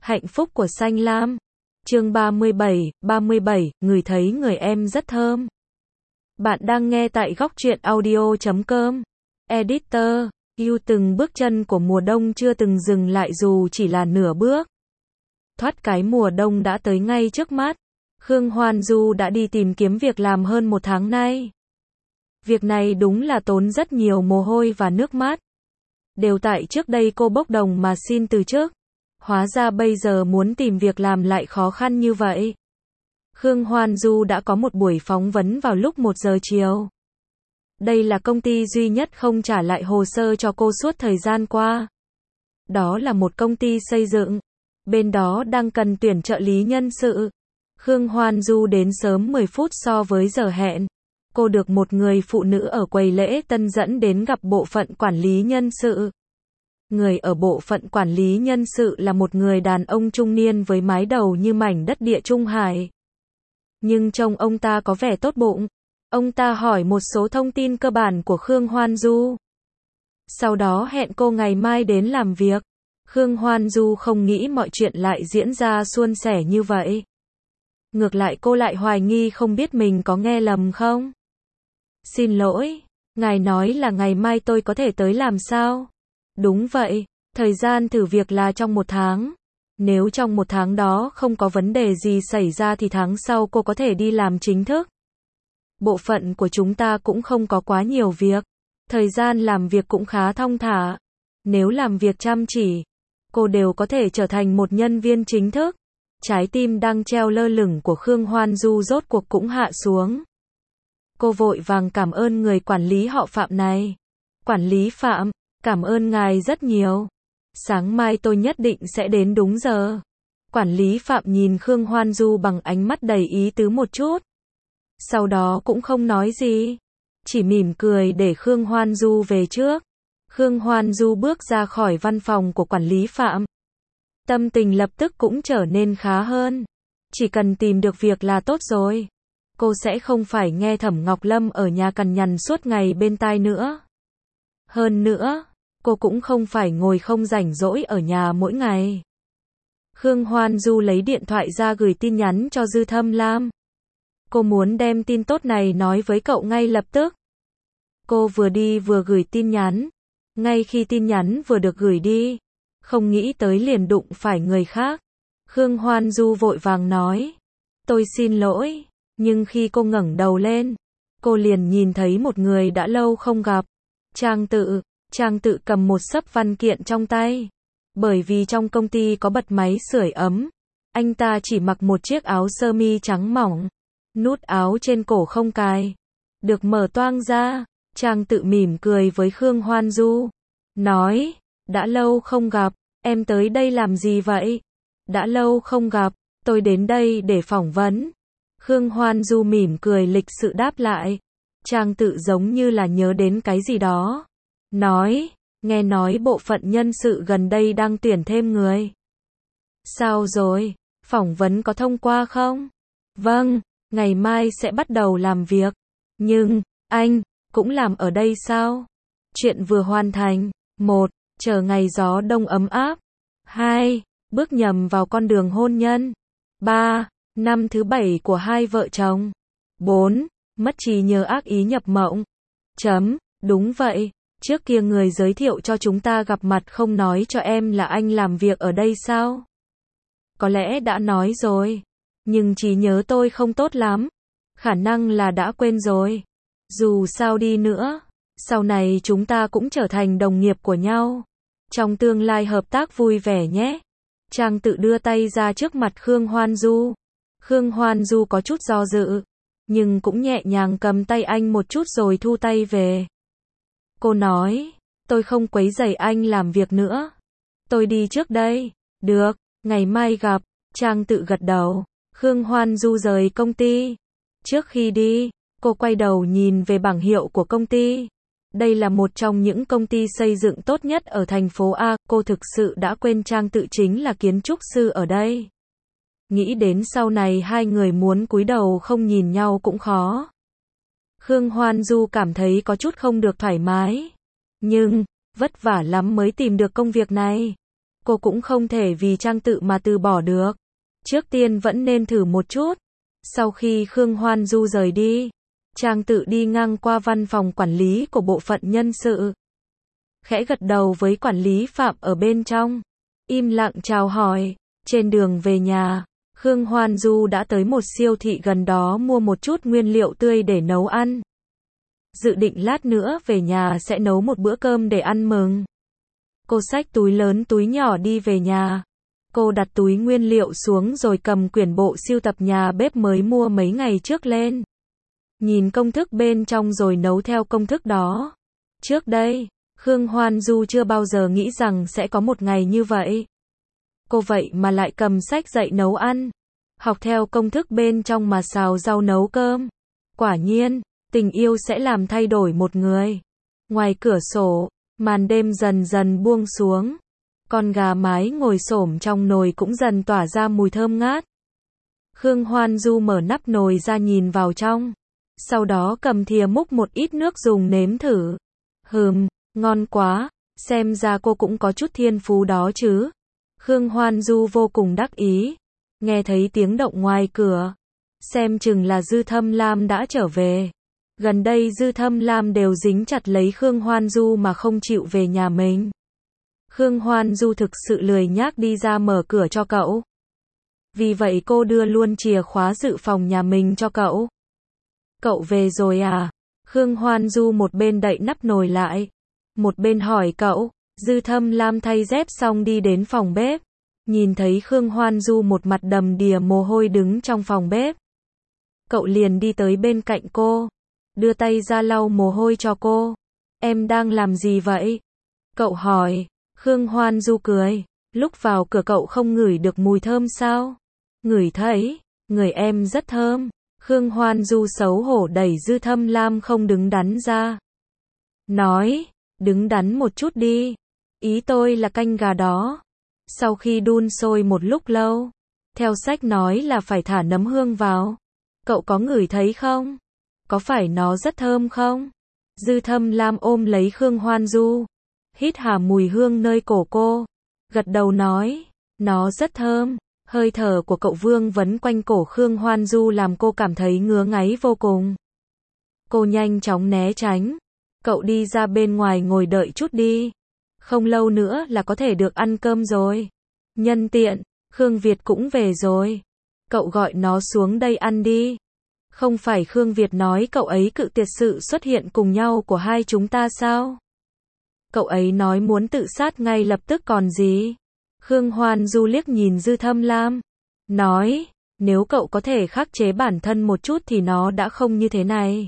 Hạnh phúc của Xanh Lam. Chương 37, ngửi thấy người em rất thơm. Bạn đang nghe tại góc truyện audio.com. Editor, yêu từng bước chân của mùa đông chưa từng dừng lại dù chỉ là nửa bước. Thoát cái mùa đông đã tới ngay trước mắt. Khương Hoan Du đã đi tìm kiếm việc làm hơn một tháng nay. Việc này đúng là tốn rất nhiều mồ hôi và nước mắt. Đều tại trước đây cô bốc đồng mà xin từ chức. Hóa ra bây giờ muốn tìm việc làm lại khó khăn như vậy. Khương Hoan Du đã có một buổi phỏng vấn vào lúc 1 giờ chiều. Đây là công ty duy nhất không trả lại hồ sơ cho cô suốt thời gian qua. Đó là một công ty xây dựng. Bên đó đang cần tuyển trợ lý nhân sự. Khương Hoan Du đến sớm 10 phút so với giờ hẹn. Cô được một người phụ nữ ở quầy lễ tân dẫn đến gặp bộ phận quản lý nhân sự. Người ở bộ phận quản lý nhân sự là một người đàn ông trung niên với mái đầu như mảnh đất địa Trung Hải. Nhưng trông ông ta có vẻ tốt bụng. Ông ta hỏi một số thông tin cơ bản của Khương Hoan Du. Sau đó hẹn cô ngày mai đến làm việc. Khương Hoan Du không nghĩ mọi chuyện lại diễn ra suôn sẻ như vậy. Ngược lại cô lại hoài nghi không biết mình có nghe lầm không. Xin lỗi, ngài nói là ngày mai tôi có thể tới làm sao? Đúng vậy, thời gian thử việc là trong 1 tháng. Nếu trong 1 tháng đó không có vấn đề gì xảy ra thì tháng sau cô có thể đi làm chính thức. Bộ phận của chúng ta cũng không có quá nhiều việc. Thời gian làm việc cũng khá thong thả. Nếu làm việc chăm chỉ, cô đều có thể trở thành một nhân viên chính thức. Trái tim đang treo lơ lửng của Khương Hoan Du rốt cuộc cũng hạ xuống. Cô vội vàng cảm ơn người quản lý họ Phạm này. Quản lý Phạm, cảm ơn ngài rất nhiều. Sáng mai tôi nhất định sẽ đến đúng giờ. Quản lý Phạm nhìn Khương Hoan Du bằng ánh mắt đầy ý tứ một chút. Sau đó cũng không nói gì. Chỉ mỉm cười để Khương Hoan Du về trước. Khương Hoan Du bước ra khỏi văn phòng của quản lý Phạm. Tâm tình lập tức cũng trở nên khá hơn. Chỉ cần tìm được việc là tốt rồi. Cô sẽ không phải nghe Thẩm Ngọc Lâm ở nhà cằn nhằn suốt ngày bên tai nữa. Hơn nữa, cô cũng không phải ngồi không rảnh rỗi ở nhà mỗi ngày. Khương Hoan Du lấy điện thoại ra gửi tin nhắn cho Dư Thâm Lam. Cô muốn đem tin tốt này nói với cậu ngay lập tức. Cô vừa đi vừa gửi tin nhắn. Ngay khi tin nhắn vừa được gửi đi, không nghĩ tới liền đụng phải người khác. Khương Hoan Du vội vàng nói. Tôi xin lỗi. Nhưng khi cô ngẩng đầu lên, cô liền nhìn thấy một người đã lâu không gặp. Trang Tự cầm một xấp văn kiện trong tay. Bởi vì trong công ty có bật máy sưởi ấm, anh ta chỉ mặc một chiếc áo sơ mi trắng mỏng. Nút áo trên cổ không cài, được mở toang ra. Trang Tự mỉm cười với Khương Hoan Du. Nói, đã lâu không gặp, em tới đây làm gì vậy? Đã lâu không gặp, tôi đến đây để phỏng vấn. Khương Hoan Du mỉm cười lịch sự đáp lại. Trang Tự giống như là nhớ đến cái gì đó. Nói, nghe nói bộ phận nhân sự gần đây đang tuyển thêm người. Sao rồi, phỏng vấn có thông qua không? Vâng, ngày mai sẽ bắt đầu làm việc. Nhưng, anh, cũng làm ở đây sao? Chuyện vừa hoàn thành. 1. Chờ ngày gió đông ấm áp. 2. Bước nhầm vào con đường hôn nhân. 3. Năm thứ 7 của hai vợ chồng. 4. Mất trí nhớ ác ý nhập mộng. Đúng vậy, trước kia người giới thiệu cho chúng ta gặp mặt không nói cho em là anh làm việc ở đây sao? Có lẽ đã nói rồi, nhưng trí nhớ tôi không tốt lắm. Khả năng là đã quên rồi. Dù sao đi nữa, sau này chúng ta cũng trở thành đồng nghiệp của nhau. Trong tương lai hợp tác vui vẻ nhé. Trang Tự đưa tay ra trước mặt Khương Hoan Du. Khương Hoan Du có chút do dự, nhưng cũng nhẹ nhàng cầm tay anh một chút rồi thu tay về. Cô nói, tôi không quấy rầy anh làm việc nữa. Tôi đi trước đây. Được, ngày mai gặp. Trang Tự gật đầu. Khương Hoan Du rời công ty. Trước khi đi, cô quay đầu nhìn về bảng hiệu của công ty. Đây là một trong những công ty xây dựng tốt nhất ở thành phố A. Cô thực sự đã quên Trang Tự chính là kiến trúc sư ở đây. Nghĩ đến sau này hai người muốn cúi đầu không nhìn nhau cũng khó. Khương Hoan Du cảm thấy có chút không được thoải mái. Nhưng, vất vả lắm mới tìm được công việc này. Cô cũng không thể vì Trang Tự mà từ bỏ được. Trước tiên vẫn nên thử một chút. Sau khi Khương Hoan Du rời đi, Trang Tự đi ngang qua văn phòng quản lý của bộ phận nhân sự. Khẽ gật đầu với quản lý Phạm ở bên trong. Im lặng chào hỏi. Trên đường về nhà, Khương Hoan Du đã tới một siêu thị gần đó mua một chút nguyên liệu tươi để nấu ăn. Dự định lát nữa về nhà sẽ nấu một bữa cơm để ăn mừng. Cô xách túi lớn túi nhỏ đi về nhà. Cô đặt túi nguyên liệu xuống rồi cầm quyển bộ sưu tập nhà bếp mới mua mấy ngày trước lên. Nhìn công thức bên trong rồi nấu theo công thức đó. Trước đây, Khương Hoan Du chưa bao giờ nghĩ rằng sẽ có một ngày như vậy. Cô vậy mà lại cầm sách dạy nấu ăn. Học theo công thức bên trong mà xào rau nấu cơm. Quả nhiên, tình yêu sẽ làm thay đổi một người. Ngoài cửa sổ, màn đêm dần dần buông xuống. Con gà mái ngồi xổm trong nồi cũng dần tỏa ra mùi thơm ngát. Khương Hoan Du mở nắp nồi ra nhìn vào trong. Sau đó cầm thìa múc một ít nước dùng nếm thử. Ngon quá, xem ra cô cũng có chút thiên phú đó chứ. Khương Hoan Du vô cùng đắc ý. Nghe thấy tiếng động ngoài cửa. Xem chừng là Dư Thâm Lam đã trở về. Gần đây Dư Thâm Lam đều dính chặt lấy Khương Hoan Du mà không chịu về nhà mình. Khương Hoan Du thực sự lười nhác đi ra mở cửa cho cậu. Vì vậy cô đưa luôn chìa khóa dự phòng nhà mình cho cậu. Cậu về rồi à? Khương Hoan Du một bên đậy nắp nồi lại, một bên hỏi cậu. Dư Thâm Lam thay dép xong đi đến phòng bếp. Nhìn thấy Khương Hoan Du một mặt đầm đìa mồ hôi đứng trong phòng bếp. Cậu liền đi tới bên cạnh cô, đưa tay ra lau mồ hôi cho cô. Em đang làm gì vậy? Cậu hỏi. Khương Hoan Du cười. Lúc vào cửa cậu không ngửi được mùi thơm sao? Ngửi thấy, người em rất thơm. Khương Hoan Du xấu hổ đẩy Dư Thâm Lam không đứng đắn ra. Nói, đứng đắn một chút đi. Ý tôi là canh gà đó. Sau khi đun sôi một lúc lâu, theo sách nói là phải thả nấm hương vào. Cậu có ngửi thấy không? Có phải nó rất thơm không? Dư Thâm Lam ôm lấy Khương Hoan Du, hít hà mùi hương nơi cổ cô, gật đầu nói, nó rất thơm. Hơi thở của cậu vương vấn quanh cổ Khương Hoan Du làm cô cảm thấy ngứa ngáy vô cùng. Cô nhanh chóng né tránh. Cậu đi ra bên ngoài ngồi đợi chút đi. Không lâu nữa là có thể được ăn cơm rồi. Nhân tiện, Khương Việt cũng về rồi. Cậu gọi nó xuống đây ăn đi. Không phải Khương Việt nói cậu ấy cự tuyệt sự xuất hiện cùng nhau của hai chúng ta sao? Cậu ấy nói muốn tự sát ngay lập tức còn gì? Khương Hoan Du liếc nhìn Dư Thâm Lam. Nói, nếu cậu có thể khắc chế bản thân một chút thì nó đã không như thế này.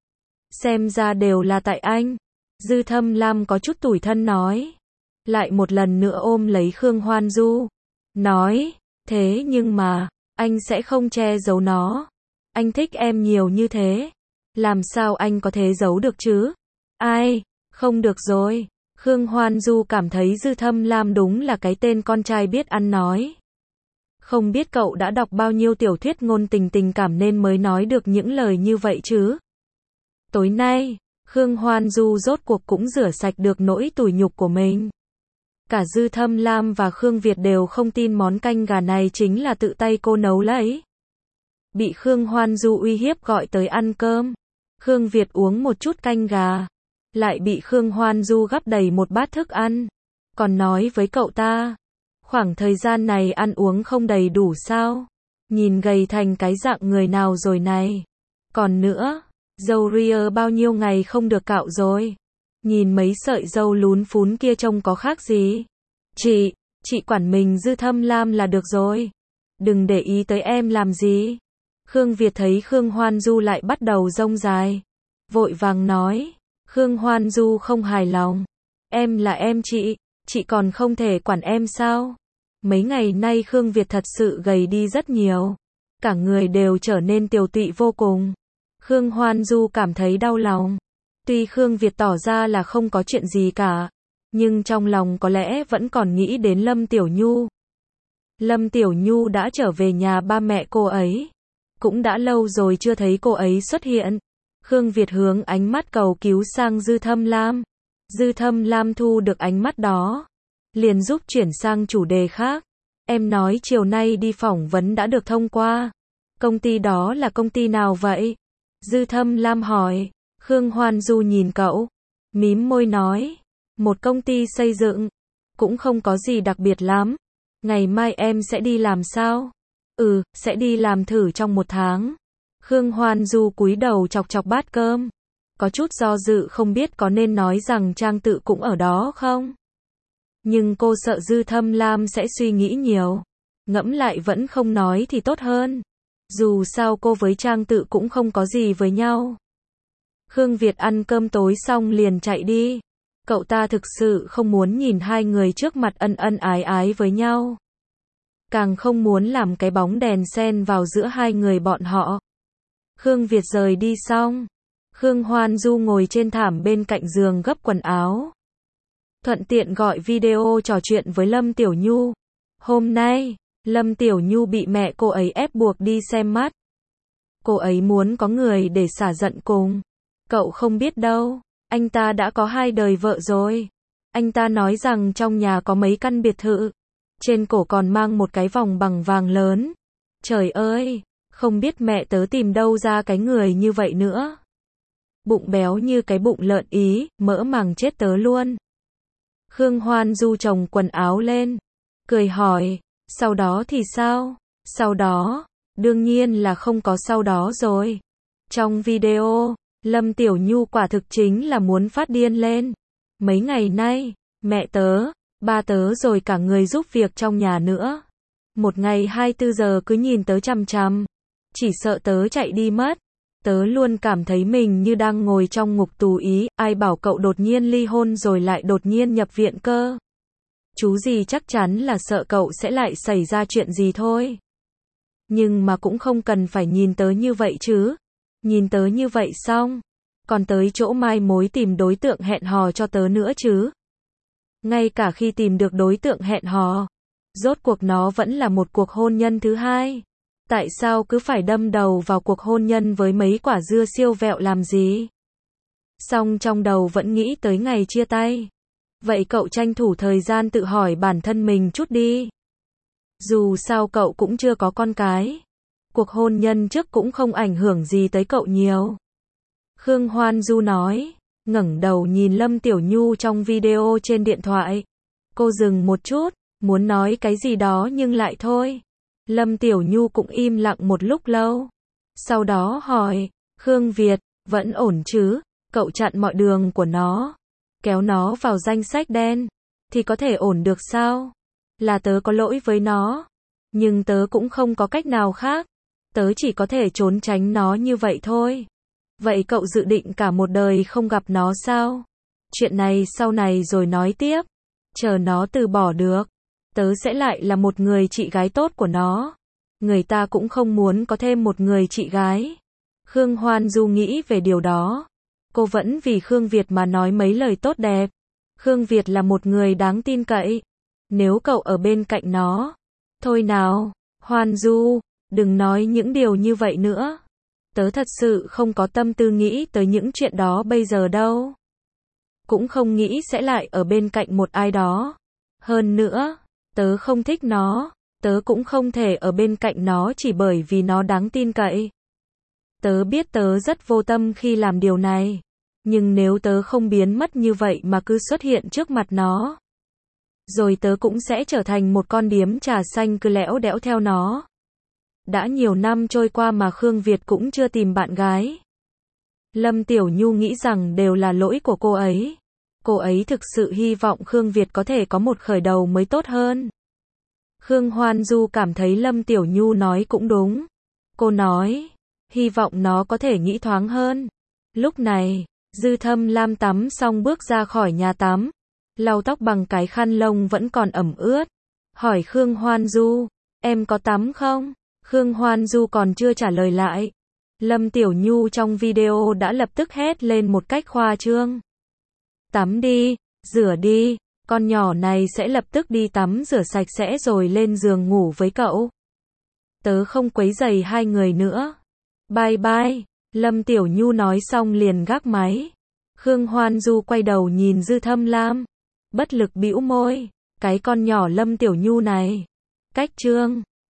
Xem ra đều là tại anh. Dư Thâm Lam có chút tủi thân nói. Lại một lần nữa ôm lấy Khương Hoan Du. Nói, thế nhưng mà, anh sẽ không che giấu nó. Anh thích em nhiều như thế. Làm sao anh có thể giấu được chứ? Ai, không được rồi. Khương Hoan Du cảm thấy Dư Thâm Lam đúng là cái tên con trai biết ăn nói. Không biết cậu đã đọc bao nhiêu tiểu thuyết ngôn tình tình cảm nên mới nói được những lời như vậy chứ? Tối nay, Khương Hoan Du rốt cuộc cũng rửa sạch được nỗi tủi nhục của mình. Cả Dư Thâm Lam và Khương Việt đều không tin món canh gà này chính là tự tay cô nấu lấy. Bị Khương Hoan Du uy hiếp gọi tới ăn cơm. Khương Việt uống một chút canh gà. Lại bị Khương Hoan Du gắp đầy một bát thức ăn. Còn nói với cậu ta, khoảng thời gian này ăn uống không đầy đủ sao? Nhìn gầy thành cái dạng người nào rồi này. Còn nữa, râu ria bao nhiêu ngày không được cạo rồi. Nhìn mấy sợi râu lún phún kia trông có khác gì? Chị quản mình Dư Thâm Lam là được rồi. Đừng để ý tới em làm gì. Khương Việt thấy Khương Hoan Du lại bắt đầu rông dài. Vội vàng nói. Khương Hoan Du không hài lòng. Em là em chị còn không thể quản em sao? Mấy ngày nay Khương Việt thật sự gầy đi rất nhiều. Cả người đều trở nên tiều tụy vô cùng. Khương Hoan Du cảm thấy đau lòng. Tuy Khương Việt tỏ ra là không có chuyện gì cả, nhưng trong lòng có lẽ vẫn còn nghĩ đến Lâm Tiểu Nhu. Lâm Tiểu Nhu đã trở về nhà ba mẹ cô ấy. Cũng đã lâu rồi chưa thấy cô ấy xuất hiện. Khương Việt hướng ánh mắt cầu cứu sang Dư Thâm Lam. Dư Thâm Lam thu được ánh mắt đó. liền giúp chuyển sang chủ đề khác. Em nói chiều nay đi phỏng vấn đã được thông qua. Công ty đó là công ty nào vậy? Dư Thâm Lam hỏi. Khương Hoan Du nhìn cậu, mím môi nói. Một công ty xây dựng. Cũng không có gì đặc biệt lắm. Ngày mai em sẽ đi làm sao? Sẽ đi làm thử trong 1 tháng. Khương Hoan Du cúi đầu chọc chọc bát cơm. Có chút do dự không biết có nên nói rằng Trang Tự cũng ở đó không? Nhưng cô sợ Dư Thâm Lam sẽ suy nghĩ nhiều. Ngẫm lại vẫn không nói thì tốt hơn. Dù sao cô với Trang Tự cũng không có gì với nhau. Khương Việt ăn cơm tối xong liền chạy đi. Cậu ta thực sự không muốn nhìn hai người trước mặt ân ân ái ái với nhau. Càng không muốn làm cái bóng đèn xen vào giữa hai người bọn họ. Khương Việt rời đi xong. Khương Hoan Du ngồi trên thảm bên cạnh giường gấp quần áo. Thuận tiện gọi video trò chuyện với Lâm Tiểu Nhu. Hôm nay, Lâm Tiểu Nhu bị mẹ cô ấy ép buộc đi xem mắt. Cô ấy muốn có người để xả giận cùng. Cậu không biết đâu, anh ta đã có 2 đời vợ rồi. Anh ta nói rằng trong nhà có mấy căn biệt thự. Trên cổ còn mang một cái vòng bằng vàng lớn. Trời ơi, không biết mẹ tớ tìm đâu ra cái người như vậy nữa. Bụng béo như cái bụng lợn Ý, mỡ màng chết tớ luôn. Khương Hoan Du chồng quần áo lên, cười hỏi, sau đó thì sao? Sau đó, đương nhiên là không có sau đó rồi. Trong video, Lâm Tiểu Nhu quả thực chính là muốn phát điên lên. Mấy ngày nay, mẹ tớ, ba tớ rồi cả người giúp việc trong nhà nữa. Một ngày 24 giờ cứ nhìn tớ chằm chằm. Chỉ sợ tớ chạy đi mất. Tớ luôn cảm thấy mình như đang ngồi trong ngục tù Ý, ai bảo cậu đột nhiên ly hôn rồi lại đột nhiên nhập viện cơ. Chú gì chắc chắn là sợ cậu sẽ lại xảy ra chuyện gì thôi. Nhưng mà cũng không cần phải nhìn tớ như vậy chứ. Nhìn tớ như vậy xong, còn tới chỗ mai mối tìm đối tượng hẹn hò cho tớ nữa chứ. Ngay cả khi tìm được đối tượng hẹn hò, rốt cuộc nó vẫn là một cuộc hôn nhân thứ hai. Tại sao cứ phải đâm đầu vào cuộc hôn nhân với mấy quả dưa siêu vẹo làm gì? Xong trong đầu vẫn nghĩ tới ngày chia tay. Vậy cậu tranh thủ thời gian tự hỏi bản thân mình chút đi. Dù sao cậu cũng chưa có con cái. Cuộc hôn nhân trước cũng không ảnh hưởng gì tới cậu nhiều. Khương Hoan Du nói, ngẩng đầu nhìn Lâm Tiểu Nhu trong video trên điện thoại. Cô dừng một chút, muốn nói cái gì đó nhưng lại thôi. Lâm Tiểu Nhu cũng im lặng một lúc lâu. Sau đó hỏi, Khương Việt, vẫn ổn chứ? Cậu chặn mọi đường của nó, kéo nó vào danh sách đen, thì có thể ổn được sao? Là tớ có lỗi với nó, nhưng tớ cũng không có cách nào khác. Tớ chỉ có thể trốn tránh nó như vậy thôi. Vậy cậu dự định cả một đời không gặp nó sao? Chuyện này sau này rồi nói tiếp. Chờ nó từ bỏ được, tớ sẽ lại là một người chị gái tốt của nó. Người ta cũng không muốn có thêm một người chị gái. Khương Hoan Du nghĩ về điều đó. Cô vẫn vì Khương Việt mà nói mấy lời tốt đẹp. Khương Việt là một người đáng tin cậy. Nếu cậu ở bên cạnh nó. Thôi nào, Hoan Du, đừng nói những điều như vậy nữa. Tớ thật sự không có tâm tư nghĩ tới những chuyện đó bây giờ đâu. Cũng không nghĩ sẽ lại ở bên cạnh một ai đó. Hơn nữa, tớ không thích nó. Tớ cũng không thể ở bên cạnh nó chỉ bởi vì nó đáng tin cậy. Tớ biết tớ rất vô tâm khi làm điều này. Nhưng nếu tớ không biến mất như vậy mà cứ xuất hiện trước mặt nó, rồi tớ cũng sẽ trở thành một con điếm trà xanh cứ lẽo đẽo theo nó. Đã nhiều năm trôi qua mà Khương Việt cũng chưa tìm bạn gái. Lâm Tiểu Nhu nghĩ rằng đều là lỗi của cô ấy. Cô ấy thực sự hy vọng Khương Việt có thể có một khởi đầu mới tốt hơn. Khương Hoan Du cảm thấy Lâm Tiểu Nhu nói cũng đúng. Cô nói, hy vọng nó có thể nghĩ thoáng hơn. Lúc này, Dư Thâm Lam tắm xong bước ra khỏi nhà tắm. Lau tóc bằng cái khăn lông vẫn còn ẩm ướt. Hỏi Khương Hoan Du, em có tắm không? Khương Hoan Du còn chưa trả lời lại. Lâm Tiểu Nhu trong video đã lập tức hét lên một cách khoa trương. Tắm đi, rửa đi, con nhỏ này sẽ lập tức đi tắm rửa sạch sẽ rồi lên giường ngủ với cậu. Tớ không quấy rầy hai người nữa. Bye bye. Lâm Tiểu Nhu nói xong liền gác máy. Khương Hoan Du quay đầu nhìn Dư Thâm Lam. Bất lực bĩu môi. Cái con nhỏ Lâm Tiểu Nhu này. Cách chương